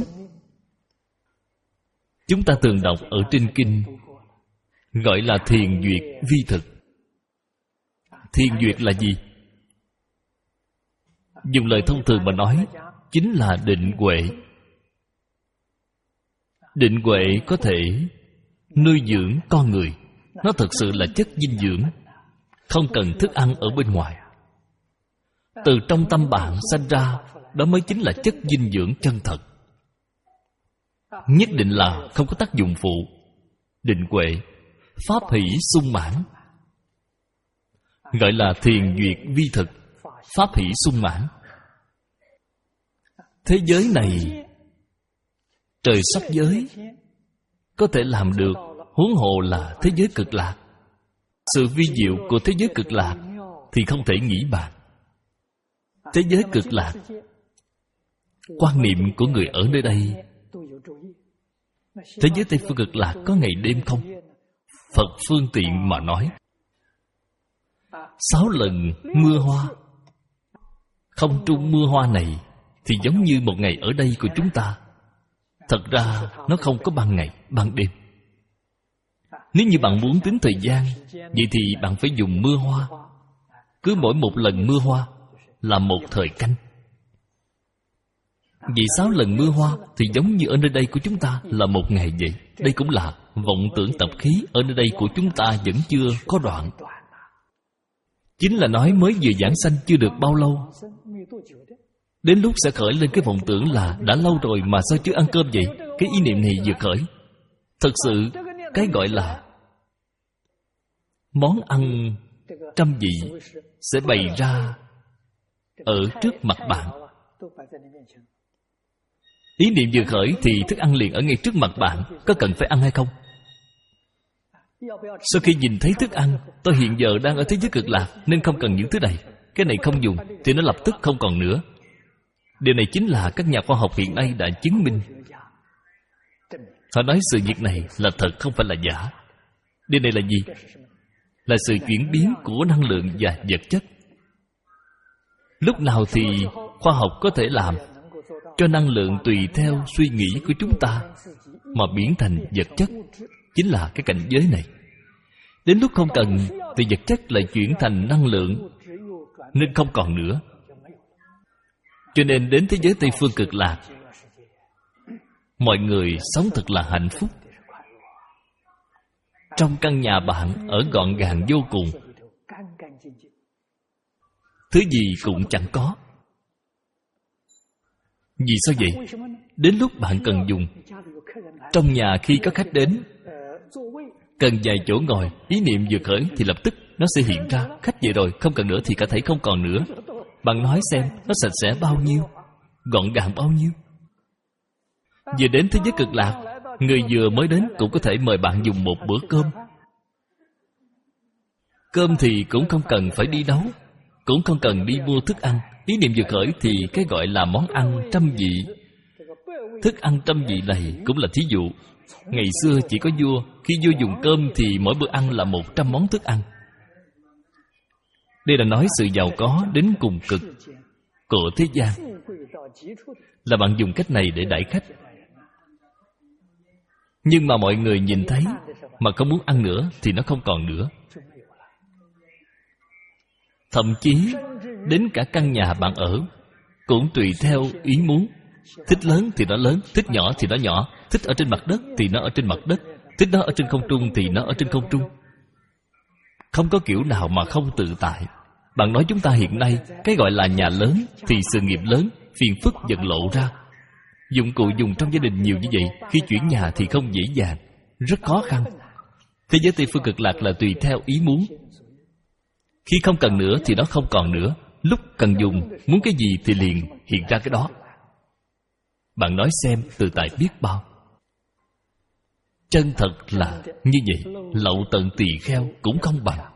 Chúng ta thường đọc ở trên kinh, gọi là thiền duyệt vi thực. Thiền duyệt là gì? Dùng lời thông thường mà nói, chính là định huệ. Định huệ có thể nuôi dưỡng con người. Nó thực sự là chất dinh dưỡng, không cần thức ăn ở bên ngoài. Từ trong tâm bạn sanh ra, đó mới chính là chất dinh dưỡng chân thật. Nhất định là không có tác dụng phụ. Định huệ, pháp hỷ sung mãn, gọi là thiền duyệt vi thực, pháp hỷ sung mãn. Thế giới này, trời sắc giới có thể làm được, huống hồ là thế giới cực lạc. Sự vi diệu của thế giới cực lạc thì không thể nghĩ bàn. Thế giới cực lạc, quan niệm của người ở nơi đây. Thế giới Tây Phương Cực Lạc có ngày đêm không? Phật phương tiện mà nói, sáu lần mưa hoa. Không trung mưa hoa này thì giống như một ngày ở đây của chúng ta. Thật ra nó không có ban ngày, ban đêm. Nếu như bạn muốn tính thời gian, vậy thì bạn phải dùng mưa hoa. Cứ mỗi một lần mưa hoa là một thời canh. Vì sáu lần mưa hoa thì giống như ở nơi đây của chúng ta là một ngày vậy. Đây cũng là vọng tưởng tập khí ở nơi đây của chúng ta vẫn chưa có đoạn. Chính là nói mới vừa giảng sanh chưa được bao lâu, đến lúc sẽ khởi lên cái vọng tưởng là đã lâu rồi mà sao chưa ăn cơm vậy. Cái ý niệm này vừa khởi, thật sự cái gọi là món ăn trăm vị sẽ bày ra ở trước mặt bạn. Ý niệm vừa khởi thì thức ăn liền ở ngay trước mặt bạn. Có cần phải ăn hay không? Sau khi nhìn thấy thức ăn, tôi hiện giờ đang ở thế giới cực lạc nên không cần những thứ này. Cái này không dùng thì nó lập tức không còn nữa. Điều này chính là các nhà khoa học hiện nay đã chứng minh. Họ nói sự việc này là thật, không phải là giả. Điều này là gì? Là sự chuyển biến của năng lượng và vật chất. Lúc nào thì khoa học có thể làm cho năng lượng tùy theo suy nghĩ của chúng ta mà biến thành vật chất, chính là cái cảnh giới này. Đến lúc không cần thì vật chất lại chuyển thành năng lượng, nên không còn nữa. Cho nên đến thế giới Tây Phương Cực Lạc, mọi người sống thật là hạnh phúc. Trong căn nhà bạn ở gọn gàng vô cùng, thứ gì cũng chẳng có. Vì sao vậy? Đến lúc bạn cần dùng, trong nhà khi có khách đến, cần vài chỗ ngồi, ý niệm vừa khởi thì lập tức nó sẽ hiện ra. Khách về rồi, không cần nữa thì cả thảy không còn nữa. Bạn nói xem, nó sạch sẽ bao nhiêu, gọn gàng bao nhiêu. Vừa đến thế giới cực lạc, người vừa mới đến cũng có thể mời bạn dùng một bữa cơm, cơm thì cũng không cần phải đi nấu, cũng không cần đi mua thức ăn. Ý niệm vừa khởi thì cái gọi là món ăn trăm vị. Thức ăn trăm vị này cũng là thí dụ. Ngày xưa chỉ có vua, khi vua dùng cơm thì mỗi bữa ăn là một trăm món thức ăn. Đây là nói sự giàu có đến cùng cực của thế gian, là bạn dùng cách này để đãi khách. Nhưng mà mọi người nhìn thấy mà không muốn ăn nữa thì nó không còn nữa. Thậm chí đến cả căn nhà bạn ở cũng tùy theo ý muốn. Thích lớn thì nó lớn, thích nhỏ thì nó nhỏ, thích ở trên mặt đất thì nó ở trên mặt đất, thích nó ở trên không trung thì nó ở trên không trung. Không có kiểu nào mà không tự tại. Bạn nói chúng ta hiện nay, cái gọi là nhà lớn thì sự nghiệp lớn, phiền phức dần lộ ra. Dụng cụ dùng trong gia đình nhiều như vậy, khi chuyển nhà thì không dễ dàng, rất khó khăn. Thế giới Tây Phương Cực Lạc là tùy theo ý muốn. Khi không cần nữa thì nó không còn nữa. Lúc cần dùng, muốn cái gì thì liền hiện ra cái đó. Bạn nói xem tự tại biết bao. Chân thật là như vậy. Lậu tận tỳ kheo cũng không bằng.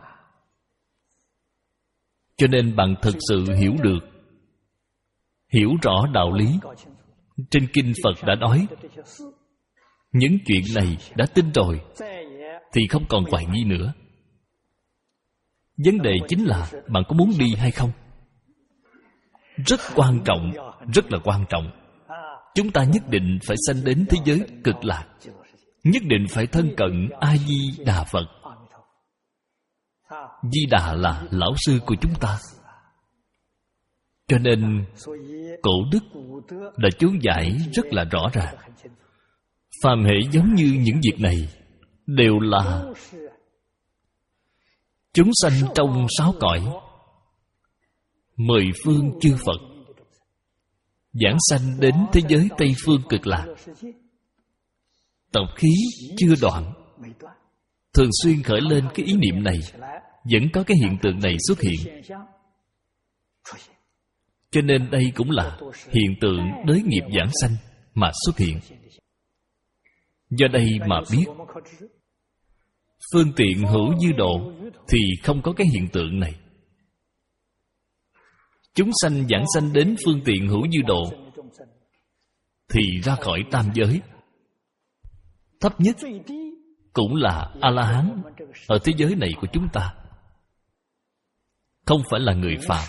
Cho nên bạn thực sự hiểu được, hiểu rõ đạo lý. Trên kinh Phật đã nói, những chuyện này đã tin rồi thì không còn hoài nghi nữa. Vấn đề chính là bạn có muốn đi hay không. Rất quan trọng, rất là quan trọng. Chúng ta nhất định phải sanh đến thế giới cực lạc, nhất định phải thân cận A-di-đà Phật. Di Đà là lão sư của chúng ta. Cho nên cổ đức đã chú giải rất là rõ ràng. Phàm hệ giống như những việc này đều là chúng sanh trong sáu cõi, mười phương chư Phật giảng sanh đến thế giới Tây Phương Cực Lạc. Tập khí chưa đoạn, thường xuyên khởi lên cái ý niệm này, vẫn có cái hiện tượng này xuất hiện. Cho nên đây cũng là hiện tượng đới nghiệp giảng sanh mà xuất hiện. Do đây mà biết, phương tiện hữu dư độ thì không có cái hiện tượng này. Chúng sanh giảng sanh đến phương tiện hữu dư độ thì ra khỏi tam giới. Thấp nhất cũng là A-la-hán ở thế giới này của chúng ta, không phải là người phàm.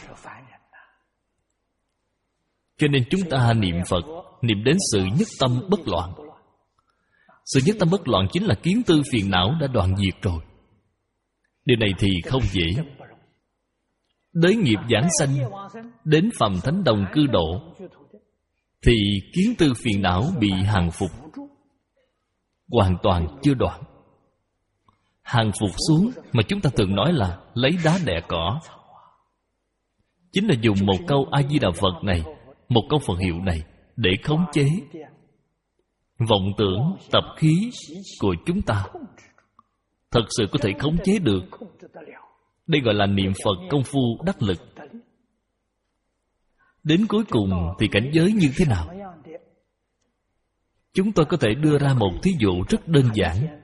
Cho nên chúng ta niệm Phật, niệm đến sự nhất tâm bất loạn. Sự nhất tâm bất loạn chính là kiến tư phiền não đã đoạn diệt rồi. Điều này thì không dễ. Đới nghiệp giảng sanh đến phàm thánh đồng cư độ thì kiến tư phiền não bị hàng phục, hoàn toàn chưa đoạn. Hàng phục xuống mà chúng ta thường nói là lấy đá đè cỏ, chính là dùng một câu A-di-đà Phật này, một câu Phật hiệu này để khống chế vọng tưởng, tập khí của chúng ta. Thật sự có thể khống chế được. Đây gọi là niệm Phật công phu đắc lực. Đến cuối cùng thì cảnh giới như thế nào? Chúng tôi có thể đưa ra một thí dụ rất đơn giản.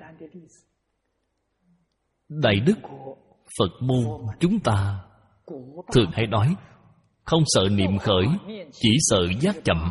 Đại đức Phật môn chúng ta thường hay nói, không sợ niệm khởi, chỉ sợ giác chậm.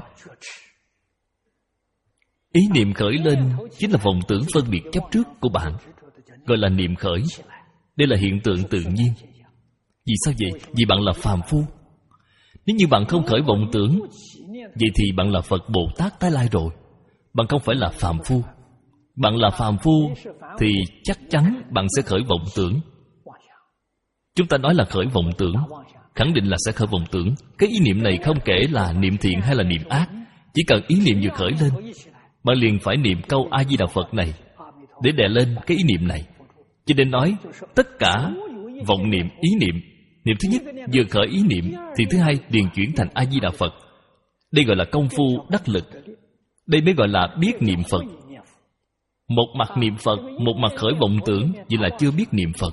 Ý niệm khởi lên chính là vọng tưởng phân biệt chấp trước của bạn, gọi là niệm khởi. Đây là hiện tượng tự nhiên. Vì sao vậy? Vì bạn là phàm phu. Nếu như bạn không khởi vọng tưởng, vậy thì bạn là Phật Bồ Tát tái lai rồi. Bạn không phải là phàm phu. Bạn là phàm phu thì chắc chắn bạn sẽ khởi vọng tưởng. Chúng ta nói là khởi vọng tưởng, khẳng định là sẽ khởi vọng tưởng. Cái ý niệm này không kể là niệm thiện hay là niệm ác, chỉ cần ý niệm vừa khởi lên, bạn liền phải niệm câu A-di-đà Phật này để đè lên cái ý niệm này. Cho nên nói tất cả vọng niệm, ý niệm, niệm thứ nhất vừa khởi ý niệm thì thứ hai liền chuyển thành A-di-đà Phật. Đây gọi là công phu đắc lực. Đây mới gọi là biết niệm Phật. Một mặt niệm Phật, một mặt khởi vọng tưởng, vậy là chưa biết niệm Phật.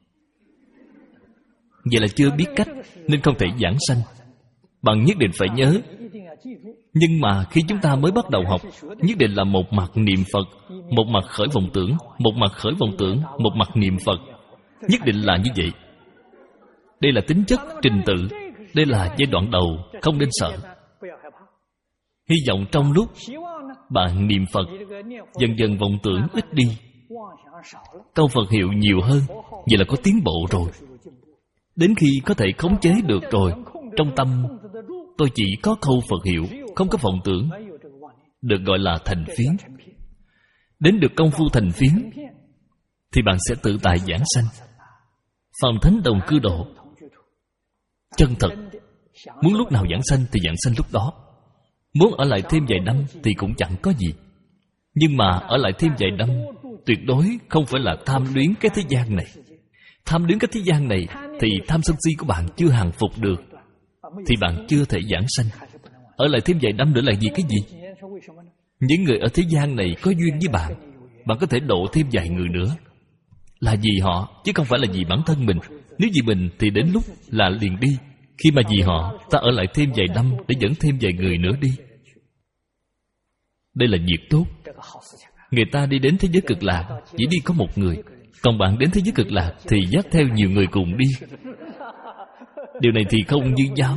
Vậy là chưa biết cách, nên không thể giảng sanh. Bạn nhất định phải nhớ. Nhưng mà khi chúng ta mới bắt đầu học, nhất định là một mặt niệm Phật, một mặt khởi vọng tưởng, một mặt khởi vọng tưởng, một mặt niệm Phật. Nhất định là như vậy. Đây là tính chất trình tự. Đây là giai đoạn đầu, không nên sợ. Hy vọng trong lúc bạn niệm Phật, dần dần vọng tưởng ít đi, câu Phật hiệu nhiều hơn. Vậy là có tiến bộ rồi. Đến khi có thể khống chế được rồi, trong tâm tôi chỉ có câu Phật hiệu, không có vọng tưởng, được gọi là thành phiến. Đến được công phu thành phiến thì bạn sẽ tự tại giảng sanh, phàm thánh đồng cư độ. Chân thật. Muốn lúc nào giảng sanh thì giảng sanh lúc đó. Muốn ở lại thêm vài năm thì cũng chẳng có gì. Nhưng mà ở lại thêm vài năm tuyệt đối không phải là tham luyến cái thế gian này. Tham luyến cái thế gian này thì tham sân si của bạn chưa hàng phục được, thì bạn chưa thể giảng sanh. Ở lại thêm vài năm nữa là vì cái gì? Những người ở thế gian này có duyên với bạn, bạn có thể độ thêm vài người nữa. Là vì họ, chứ không phải là vì bản thân mình. Nếu vì mình thì đến lúc là liền đi. Khi mà vì họ, ta ở lại thêm vài năm để dẫn thêm vài người nữa đi. Đây là việc tốt. Người ta đi đến thế giới cực lạc chỉ đi có một người, còn bạn đến thế giới cực lạc thì dắt theo nhiều người cùng đi. Điều này thì không như nhau.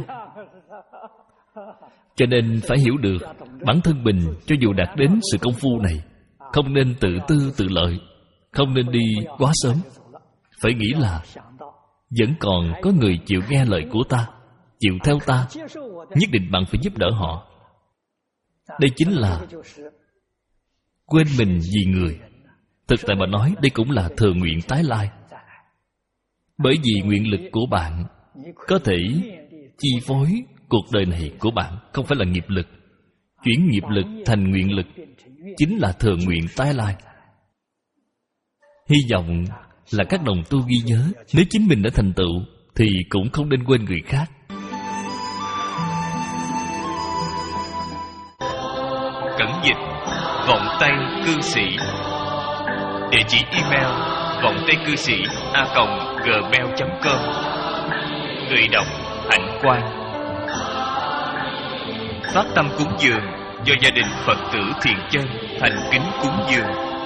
Cho nên phải hiểu được bản thân mình, cho dù đạt đến sự công phu này, không nên tự tư tự lợi, không nên đi quá sớm. Phải nghĩ là vẫn còn có người chịu nghe lời của ta, chịu theo ta, nhất định bạn phải giúp đỡ họ. Đây chính là quên mình vì người. Thực tại mà nói, đây cũng là thừa nguyện tái lai. Bởi vì nguyện lực của bạn có thể chi phối cuộc đời này của bạn, không phải là nghiệp lực. Chuyển nghiệp lực thành nguyện lực chính là thừa nguyện tái lai. Hy vọng là các đồng tu ghi nhớ, nếu chính mình đã thành tựu thì cũng không nên quên người khác. Cẩn dịch vọng tây cư sĩ. Địa chỉ email vọng tây cư sĩ a còng gmail chấm com. Người đọc Hạnh Quang. Phát tâm cúng dường do gia đình Phật tử Thiền Chân thành kính cúng dường.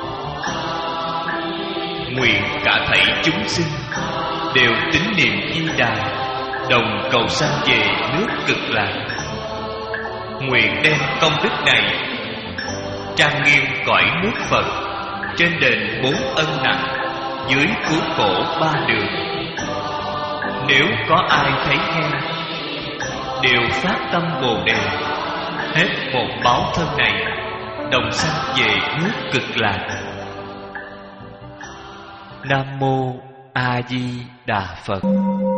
Nguyện cả thảy chúng sinh đều tín niệm Di Đà, đồng cầu sanh về nước Cực Lạc. Nguyện đem công đức này trang nghiêm cõi nước Phật, trên đền bốn ân nặng, dưới cứu khổ ba đường. Nếu có ai thấy nghe, đều phát tâm Bồ Đề, hết một báo thân này, đồng sanh về nước Cực Lạc. Nam mô A Di Đà Phật.